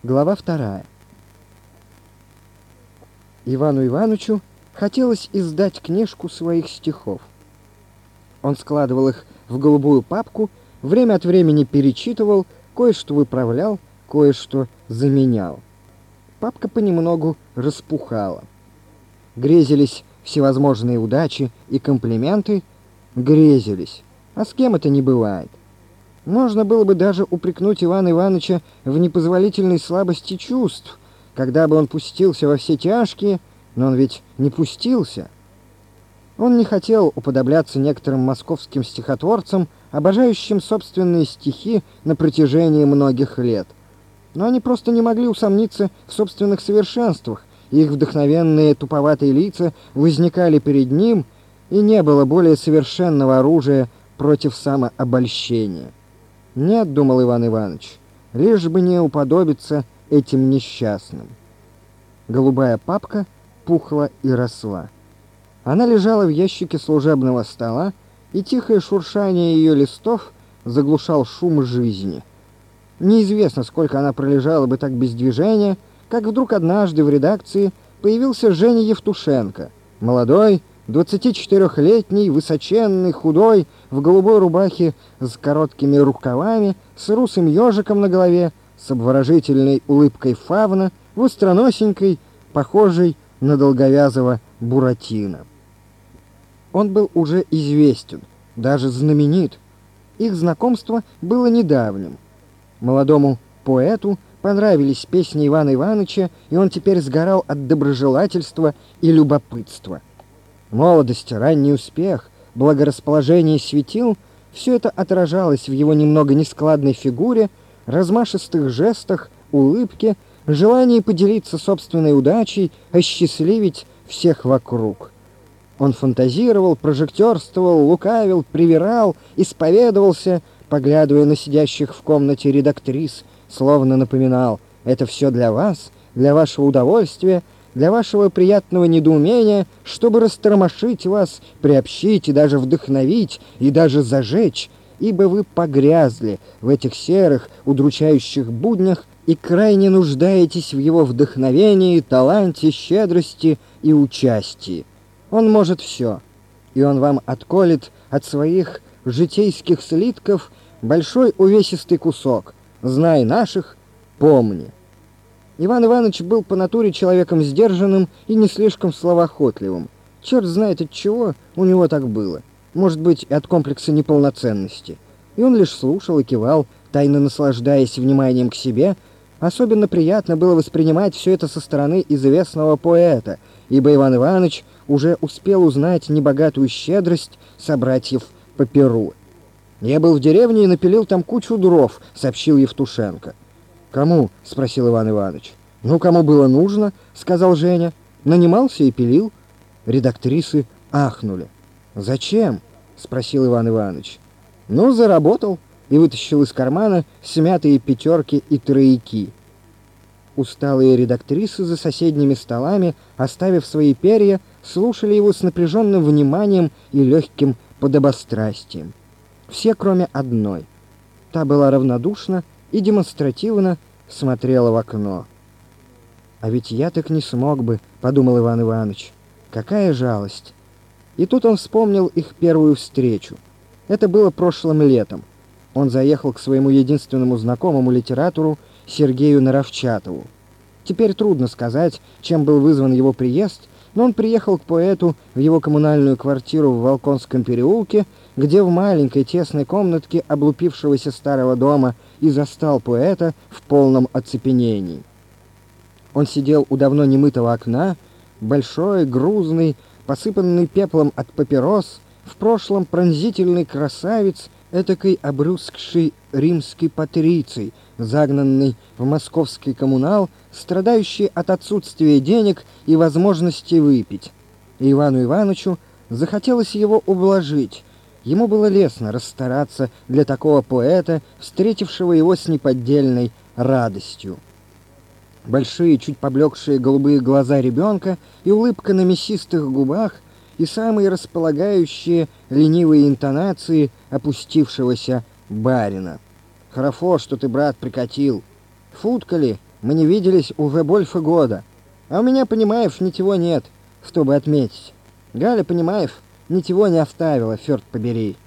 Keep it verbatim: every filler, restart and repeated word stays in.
Глава вторая. Ивану Иванычу хотелось издать книжку своих стихов. Он складывал их в голубую папку, время от времени перечитывал, кое-что выправлял, кое-что заменял. Папка понемногу распухала. Грезились всевозможные удачи и комплименты, грезились, а с кем это не бывает. Можно было бы даже упрекнуть Ивана Ивановича в непозволительной слабости чувств, когда бы он пустился во все тяжкие, но он ведь не пустился. Он не хотел уподобляться некоторым московским стихотворцам, обожающим собственные стихи на протяжении многих лет. Но они просто не могли усомниться в собственных совершенствах, и их вдохновенные туповатые лица возникали перед ним, и не было более совершенного оружия против самообольщения. «Нет, — думал Иван Иванович, — лишь бы не уподобиться этим несчастным». Голубая папка пухла и росла. Она лежала в ящике служебного стола, и тихое шуршание ее листов заглушал шум жизни. Неизвестно, сколько она пролежала бы так без движения, как вдруг однажды в редакции появился Женя Евтушенко, молодой, двадцатичетырёхлетний, высоченный, худой, в голубой рубахе с короткими рукавами, с русым ежиком на голове, с обворожительной улыбкой фавна, востроносенькой, похожей на долговязого Буратино. Он был уже известен, даже знаменит. Их знакомство было недавним. Молодому поэту понравились песни Ивана Ивановича, и он теперь сгорал от доброжелательства и любопытства. Молодость, ранний успех, благорасположение светил — все это отражалось в его немного нескладной фигуре, размашистых жестах, улыбке, желании поделиться собственной удачей, осчастливить всех вокруг. Он фантазировал, прожектерствовал, лукавил, привирал, исповедовался, поглядывая на сидящих в комнате редактрис, словно напоминал: «Это все для вас, для вашего удовольствия, для вашего приятного недоумения, чтобы растормошить вас, приобщить и даже вдохновить, и даже зажечь, ибо вы погрязли в этих серых, удручающих буднях и крайне нуждаетесь в его вдохновении, таланте, щедрости и участии. Он может все, и он вам отколет от своих житейских слитков большой увесистый кусок. Знай наших, помни». Иван Иванович был по натуре человеком сдержанным и не слишком словоохотливым. Черт знает от чего у него так было. Может быть, и от комплекса неполноценности. И он лишь слушал и кивал, тайно наслаждаясь вниманием к себе. Особенно приятно было воспринимать все это со стороны известного поэта, ибо Иван Иванович уже успел узнать небогатую щедрость собратьев по перу. «Я был в деревне и напилил там кучу дров», — сообщил Евтушенко. «Кому?» — спросил Иван Иванович. «Ну, кому было нужно», — сказал Женя. «Нанимался и пилил». Редактрисы ахнули. «Зачем?» — спросил Иван Иванович. «Ну, заработал», и вытащил из кармана смятые пятерки и трояки. Усталые редактрисы за соседними столами, оставив свои перья, слушали его с напряженным вниманием и легким подобострастием. Все, кроме одной. Та была равнодушна и демонстративно смотрела в окно. «А ведь я так не смог бы», — подумал Иван Иванович. «Какая жалость!» И тут он вспомнил их первую встречу. Это было прошлым летом. Он заехал к своему единственному знакомому литератору Сергею Наровчатову. Теперь трудно сказать, чем был вызван его приезд, но он приехал к поэту в его коммунальную квартиру в Волконском переулке, где в маленькой тесной комнатке облупившегося старого дома и застал поэта в полном оцепенении. Он сидел у давно немытого окна, большой, грузный, посыпанный пеплом от папирос, в прошлом пронзительный красавец, этакой обрюзгший римский патриций, загнанный в московский коммунал, страдающий от отсутствия денег и возможности выпить. И Ивану Ивановичу захотелось его ублажить. Ему было лестно расстараться для такого поэта, встретившего его с неподдельной радостью. Большие, чуть поблекшие голубые глаза ребенка и улыбка на мясистых губах, и самые располагающие ленивые интонации опустившегося барина. «Хорошо, что ты, брат, прикатил. Футка ли? Мы не виделись уже больше года. А у меня, понимаешь, ничего нет, чтобы отметить. Галя, понимаешь, ничего не оставила, черт побери.